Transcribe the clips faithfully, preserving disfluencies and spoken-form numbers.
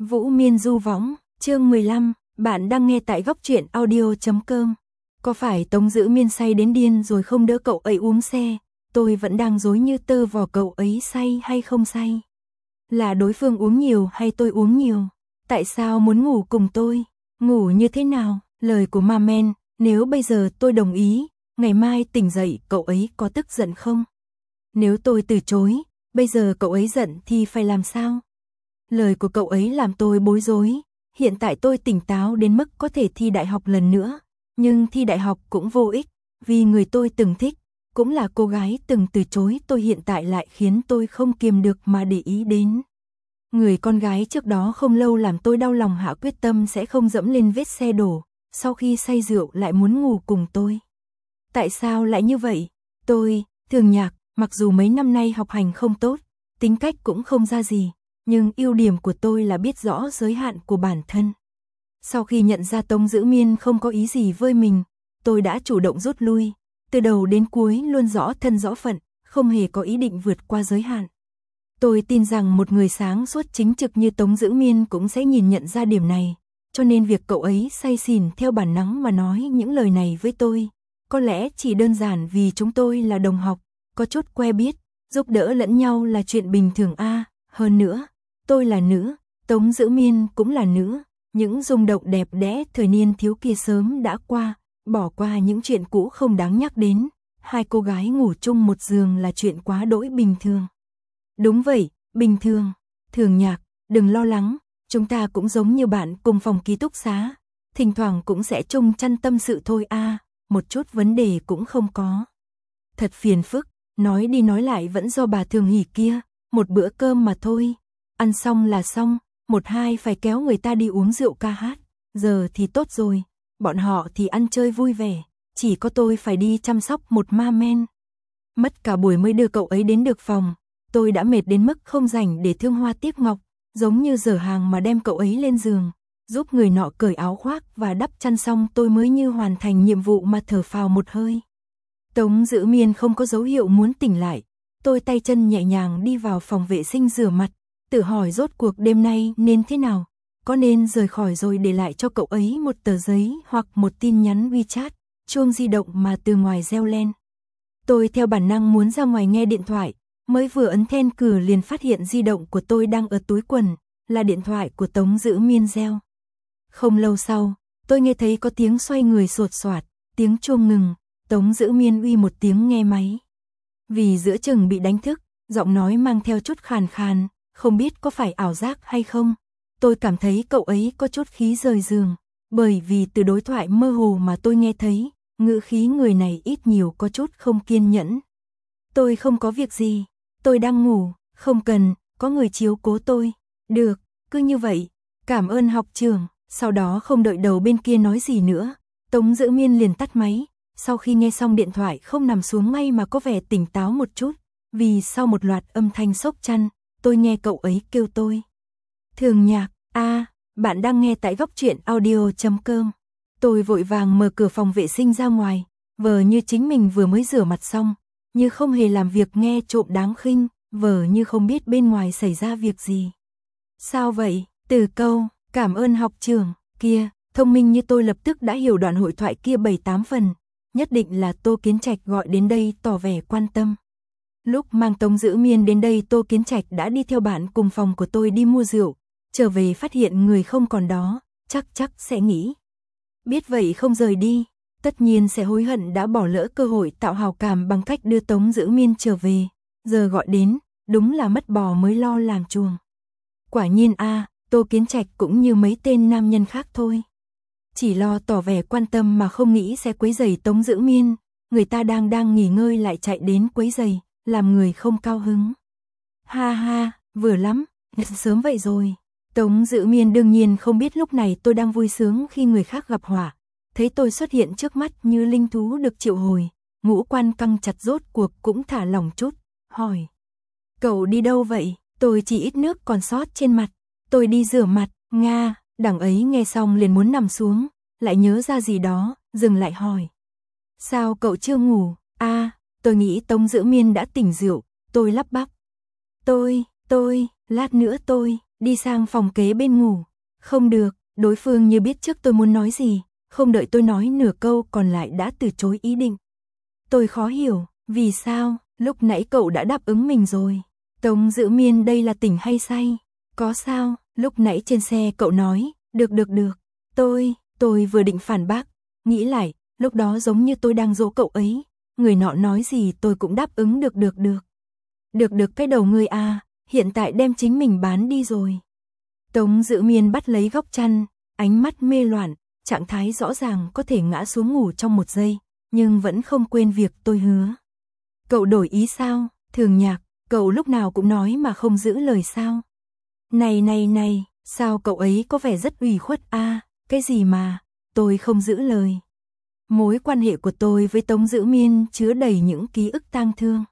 Vũ Miên du võng, chương mười lăm, bạn đang nghe tại góc truyện audio chấm com. Có phải Tống Dữ Miên say đến điên rồi không đỡ cậu ấy uống xe, tôi vẫn đang rối như tơ vò cậu ấy say hay không say. Là đối phương uống nhiều hay tôi uống nhiều? Tại sao muốn ngủ cùng tôi? Ngủ như thế nào? Lời của ma men, nếu bây giờ tôi đồng ý, ngày mai tỉnh dậy cậu ấy có tức giận không? Nếu tôi từ chối, bây giờ cậu ấy giận thì phải làm sao? Lời của cậu ấy làm tôi bối rối, hiện tại tôi tỉnh táo đến mức có thể thi đại học lần nữa, nhưng thi đại học cũng vô ích, vì người tôi từng thích, cũng là cô gái từng từ chối tôi hiện tại lại khiến tôi không kiềm được mà để ý đến. Người con gái trước đó không lâu làm tôi đau lòng hạ quyết tâm sẽ không dẫm lên vết xe đổ, sau khi say rượu lại muốn ngủ cùng tôi. Tại sao lại như vậy? Tôi, Thường Nhạc, mặc dù mấy năm nay học hành không tốt, tính cách cũng không ra gì, nhưng ưu điểm của tôi là biết rõ giới hạn của bản thân. Sau khi nhận ra Tống Dữ Miên không có ý gì với mình, tôi đã chủ động rút lui, từ đầu đến cuối luôn rõ thân rõ phận, không hề có ý định vượt qua giới hạn. Tôi tin rằng một người sáng suốt chính trực như Tống Dữ Miên cũng sẽ nhìn nhận ra điểm này, cho nên việc cậu ấy say xỉn theo bản năng mà nói những lời này với tôi, có lẽ chỉ đơn giản vì chúng tôi là đồng học, có chút quen biết, giúp đỡ lẫn nhau là chuyện bình thường a. À, hơn nữa, tôi là nữ, Tống Dữ Miên cũng là nữ, những rung động đẹp đẽ thời niên thiếu kia sớm đã qua, bỏ qua những chuyện cũ không đáng nhắc đến, hai cô gái ngủ chung một giường là chuyện quá đỗi bình thường. Đúng vậy, bình thường. Thường Nhạc, đừng lo lắng, chúng ta cũng giống như bạn cùng phòng ký túc xá, thỉnh thoảng cũng sẽ chung chăn tâm sự thôi a, à, một chút vấn đề cũng không có. Thật phiền phức, nói đi nói lại vẫn do bà Thường Hỷ kia, một bữa cơm mà thôi, ăn xong là xong, một hai phải kéo người ta đi uống rượu ca hát, giờ thì tốt rồi, bọn họ thì ăn chơi vui vẻ, chỉ có tôi phải đi chăm sóc một ma men. Mất cả buổi mới đưa cậu ấy đến được phòng, tôi đã mệt đến mức không rảnh để thương hoa tiếc ngọc, giống như dở hàng mà đem cậu ấy lên giường, giúp người nọ cởi áo khoác và đắp chăn xong tôi mới như hoàn thành nhiệm vụ mà thở phào một hơi. Tống Dữ Miên không có dấu hiệu muốn tỉnh lại, tôi tay chân nhẹ nhàng đi vào phòng vệ sinh rửa mặt, tự hỏi rốt cuộc đêm nay nên thế nào, có nên rời khỏi rồi để lại cho cậu ấy một tờ giấy hoặc một tin nhắn WeChat, chuông di động mà từ ngoài reo lên. Tôi theo bản năng muốn ra ngoài nghe điện thoại, mới vừa ấn then cửa liền phát hiện di động của tôi đang ở túi quần, là điện thoại của Tống Dữ Miên reo. Không lâu sau, tôi nghe thấy có tiếng xoay người sột soạt, tiếng chuông ngừng, Tống Dữ Miên uy một tiếng nghe máy. Vì giữa chừng bị đánh thức, giọng nói mang theo chút khàn khàn, không biết có phải ảo giác hay không. Tôi cảm thấy cậu ấy có chút khí rời giường, bởi vì từ đối thoại mơ hồ mà tôi nghe thấy, ngữ khí người này ít nhiều có chút không kiên nhẫn. Tôi không có việc gì, tôi đang ngủ, không cần, có người chiếu cố tôi. Được, cứ như vậy, cảm ơn học trưởng. Sau đó không đợi đầu bên kia nói gì nữa, Tống Dữ Miên liền tắt máy. Sau khi nghe xong điện thoại không nằm xuống ngay mà có vẻ tỉnh táo một chút, vì sau một loạt âm thanh sốc chăn, tôi nghe cậu ấy kêu tôi. Thường Nhạc, a, à, bạn đang nghe tại góc truyện audio chấm com. Tôi vội vàng mở cửa phòng vệ sinh ra ngoài, vờ như chính mình vừa mới rửa mặt xong, như không hề làm việc nghe trộm đáng khinh, vờ như không biết bên ngoài xảy ra việc gì. Sao vậy? Từ câu, cảm ơn học trưởng, kia, thông minh như tôi lập tức đã hiểu đoạn hội thoại kia bảy tám phần. Nhất định là Tô Kiến Trạch gọi đến đây tỏ vẻ quan tâm. Lúc mang Tống Dữ Miên đến đây Tô Kiến Trạch đã đi theo bạn cùng phòng của tôi đi mua rượu, trở về phát hiện người không còn đó, chắc chắc sẽ nghĩ. Biết vậy không rời đi, tất nhiên sẽ hối hận đã bỏ lỡ cơ hội tạo hào cảm bằng cách đưa Tống Dữ Miên trở về, giờ gọi đến, đúng là mất bò mới lo làm chuồng. Quả nhiên a, à, Tô Kiến Trạch cũng như mấy tên nam nhân khác thôi. Chỉ lo tỏ vẻ quan tâm mà không nghĩ sẽ quấy rầy Tống Dữ Miên, người ta đang đang nghỉ ngơi lại chạy đến quấy rầy, làm người không cao hứng. Ha ha, vừa lắm, sớm vậy rồi. Tống Dữ Miên đương nhiên không biết lúc này tôi đang vui sướng khi người khác gặp họa, thấy tôi xuất hiện trước mắt như linh thú được triệu hồi, ngũ quan căng chặt rốt cuộc cũng thả lỏng chút, hỏi. Cậu đi đâu vậy? Tôi chỉ ít nước còn sót trên mặt, tôi đi rửa mặt, nga. Đằng ấy nghe xong liền muốn nằm xuống, lại nhớ ra gì đó, dừng lại hỏi. Sao cậu chưa ngủ? A, à, tôi nghĩ Tống Dữ Miên đã tỉnh rượu, tôi lắp bắp. Tôi, tôi, lát nữa tôi, đi sang phòng kế bên ngủ. Không được, đối phương như biết trước tôi muốn nói gì, không đợi tôi nói nửa câu còn lại đã từ chối ý định. Tôi khó hiểu, vì sao, lúc nãy cậu đã đáp ứng mình rồi. Tống Dữ Miên đây là tỉnh hay say? Có sao, lúc nãy trên xe cậu nói, được được được. Tôi, tôi vừa định phản bác, nghĩ lại, lúc đó giống như tôi đang dỗ cậu ấy. Người nọ nói gì tôi cũng đáp ứng được được được. Được được cái đầu ngươi à, hiện tại đem chính mình bán đi rồi. Tống Dữ Miên bắt lấy góc chăn, ánh mắt mê loạn, trạng thái rõ ràng có thể ngã xuống ngủ trong một giây, nhưng vẫn không quên việc tôi hứa. Cậu đổi ý sao, Thường Nhạc, cậu lúc nào cũng nói mà không giữ lời sao? Này này này, sao cậu ấy có vẻ rất ủy khuất a, à, cái gì mà, tôi không giữ lời. Mối quan hệ của tôi với Tống Dữ Miên chứa đầy những ký ức tang thương.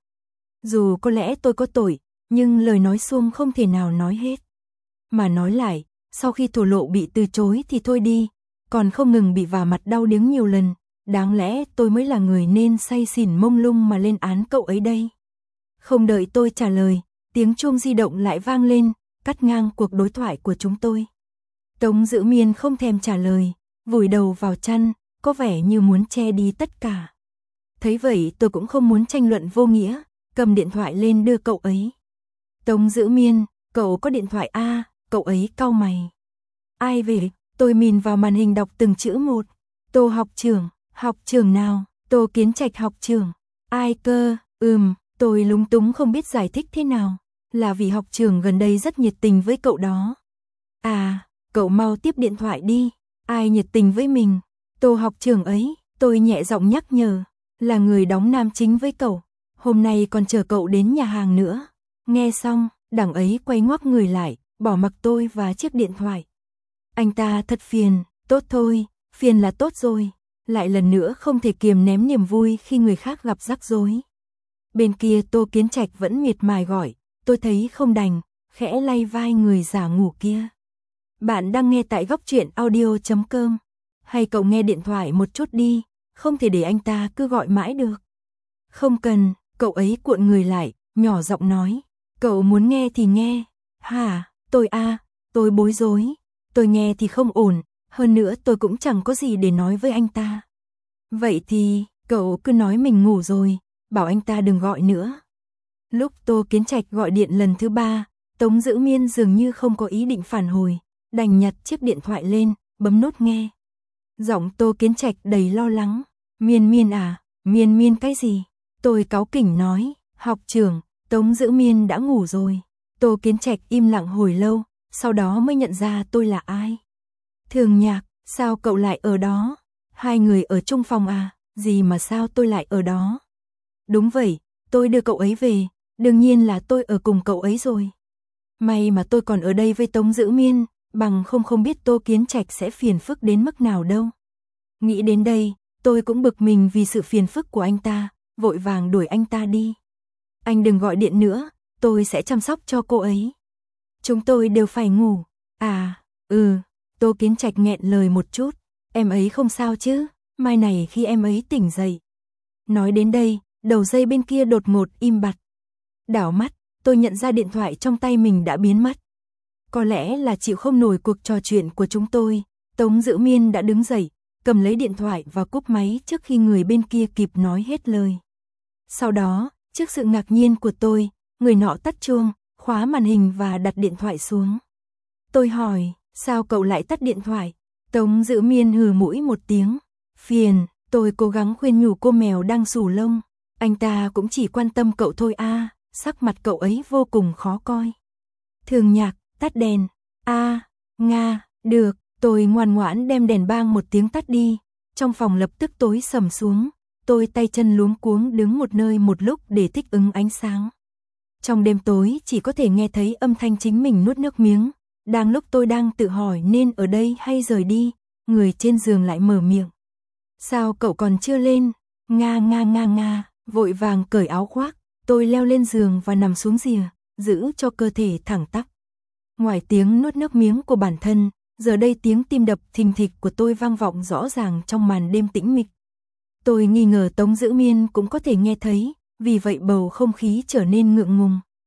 Dù có lẽ tôi có tội, nhưng lời nói suông không thể nào nói hết. Mà nói lại, sau khi thổ lộ bị từ chối thì thôi đi, còn không ngừng bị vả mặt đau điếng nhiều lần, đáng lẽ tôi mới là người nên say xỉn mông lung mà lên án cậu ấy đây. Không đợi tôi trả lời, tiếng chuông di động lại vang lên, cắt ngang cuộc đối thoại của chúng tôi. Tống Dữ Miên không thèm trả lời, vùi đầu vào chăn, có vẻ như muốn che đi tất cả. Thấy vậy tôi cũng không muốn tranh luận vô nghĩa, cầm điện thoại lên đưa cậu ấy. Tống Dữ Miên, cậu có điện thoại a? À, cậu ấy cau mày. Ai về? Tôi nhìn vào màn hình đọc từng chữ một. Tô học trưởng, học trưởng nào? Tô Kiến Trạch học trưởng. Ai cơ? Ừm, tôi lúng túng không biết giải thích thế nào. Là vì học trưởng gần đây rất nhiệt tình với cậu đó. À, cậu mau tiếp điện thoại đi. Ai nhiệt tình với mình? Tô học trưởng ấy, tôi nhẹ giọng nhắc nhở, là người đóng nam chính với cậu. Hôm nay còn chờ cậu đến nhà hàng nữa. Nghe xong, đằng ấy quay ngoắc người lại, bỏ mặc tôi và chiếc điện thoại. Anh ta thật phiền, tốt thôi, phiền là tốt rồi. Lại lần nữa không thể kiềm ném niềm vui khi người khác gặp rắc rối. Bên kia Tô Kiến Trạch vẫn miệt mài gọi, tôi thấy không đành, khẽ lay vai người giả ngủ kia. Bạn đang nghe tại góc truyện audio chấm com. Hay cậu nghe điện thoại một chút đi, không thể để anh ta cứ gọi mãi được. Không cần, cậu ấy cuộn người lại, nhỏ giọng nói. Cậu muốn nghe thì nghe. Hả, tôi a, à, tôi bối rối. Tôi nghe thì không ổn, hơn nữa tôi cũng chẳng có gì để nói với anh ta. Vậy thì, cậu cứ nói mình ngủ rồi, bảo anh ta đừng gọi nữa. Lúc Tô Kiến Trạch gọi điện lần thứ ba, Tống Dữ Miên dường như không có ý định phản hồi, đành nhặt chiếc điện thoại lên, bấm nút nghe. Giọng Tô Kiến Trạch đầy lo lắng. Miên Miên à, Miên Miên cái gì? Tôi cáu kỉnh nói, học trưởng, Tống Dữ Miên đã ngủ rồi. Tô Kiến Trạch im lặng hồi lâu, sau đó mới nhận ra tôi là ai. Thường Nhạc, sao cậu lại ở đó? Hai người ở chung phòng à, gì mà sao tôi lại ở đó? Đúng vậy, tôi đưa cậu ấy về, đương nhiên là tôi ở cùng cậu ấy rồi. May mà tôi còn ở đây với Tống Dữ Miên, bằng không không biết Tô Kiến Trạch sẽ phiền phức đến mức nào đâu. Nghĩ đến đây, tôi cũng bực mình vì sự phiền phức của anh ta, vội vàng đuổi anh ta đi. Anh đừng gọi điện nữa, tôi sẽ chăm sóc cho cô ấy. Chúng tôi đều phải ngủ. À, ừ, Tô Kiến Trạch nghẹn lời một chút. Em ấy không sao chứ, mai này khi em ấy tỉnh dậy. Nói đến đây, đầu dây bên kia đột ngột im bặt. Đảo mắt, tôi nhận ra điện thoại trong tay mình đã biến mất. Có lẽ là chịu không nổi cuộc trò chuyện của chúng tôi, Tống Dữ Miên đã đứng dậy, cầm lấy điện thoại và cúp máy trước khi người bên kia kịp nói hết lời. Sau đó, trước sự ngạc nhiên của tôi, người nọ tắt chuông, khóa màn hình và đặt điện thoại xuống. Tôi hỏi, sao cậu lại tắt điện thoại? Tống Dữ Miên hừ mũi một tiếng. Phiền, tôi cố gắng khuyên nhủ cô mèo đang xù lông. Anh ta cũng chỉ quan tâm cậu thôi a, à, sắc mặt cậu ấy vô cùng khó coi. Thường Nhạc, tắt đèn. A, à, Nga, được, tôi ngoan ngoãn đem đèn bang một tiếng tắt đi. Trong phòng lập tức tối sầm xuống, tôi tay chân luống cuống đứng một nơi một lúc để thích ứng ánh sáng. Trong đêm tối chỉ có thể nghe thấy âm thanh chính mình nuốt nước miếng. Đang lúc tôi đang tự hỏi nên ở đây hay rời đi, người trên giường lại mở miệng. Sao cậu còn chưa lên? Nga nga nga nga, vội vàng cởi áo khoác, tôi leo lên giường và nằm xuống rìa, giữ cho cơ thể thẳng tắp. Ngoài tiếng nuốt nước miếng của bản thân, giờ đây tiếng tim đập thình thịch của tôi vang vọng rõ ràng trong màn đêm tĩnh mịch. Tôi nghi ngờ Tống Dữ Miên cũng có thể nghe thấy, vì vậy bầu không khí trở nên ngượng ngùng.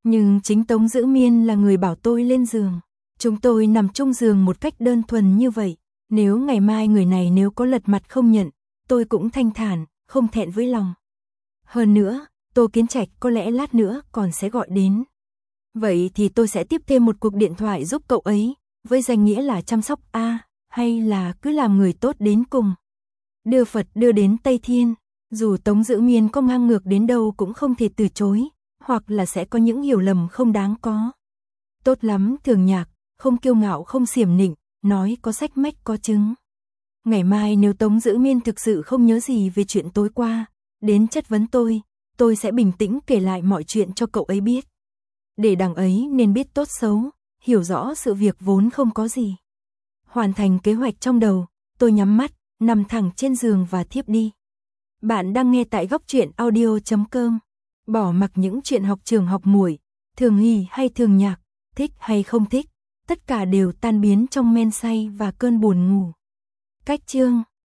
Nhưng chính Tống Dữ Miên là người bảo tôi lên giường. Chúng tôi nằm chung giường một cách đơn thuần như vậy. Nếu ngày mai người này nếu có lật mặt không nhận, tôi cũng thanh thản, không thẹn với lòng. Hơn nữa, Tô Kiến Trạch có lẽ lát nữa còn sẽ gọi đến. Vậy thì tôi sẽ tiếp thêm một cuộc điện thoại giúp cậu ấy, với danh nghĩa là chăm sóc a, à, hay là cứ làm người tốt đến cùng. Đưa Phật đưa đến Tây Thiên, dù Tống Dữ Miên có ngang ngược đến đâu cũng không thể từ chối, hoặc là sẽ có những hiểu lầm không đáng có. Tốt lắm, Thường Nhạc, không kiêu ngạo không xiểm nịnh, nói có sách mách có chứng. Ngày mai nếu Tống Dữ Miên thực sự không nhớ gì về chuyện tối qua, đến chất vấn tôi, tôi sẽ bình tĩnh kể lại mọi chuyện cho cậu ấy biết. Để đằng ấy nên biết tốt xấu, hiểu rõ sự việc vốn không có gì. Hoàn thành kế hoạch trong đầu, tôi nhắm mắt, nằm thẳng trên giường và thiếp đi. Bạn đang nghe tại góc truyện audio chấm com. Bỏ mặc những chuyện học trường học muội, Thường Hy hay Thường Nhạc, thích hay không thích, tất cả đều tan biến trong men say và cơn buồn ngủ. Cách chương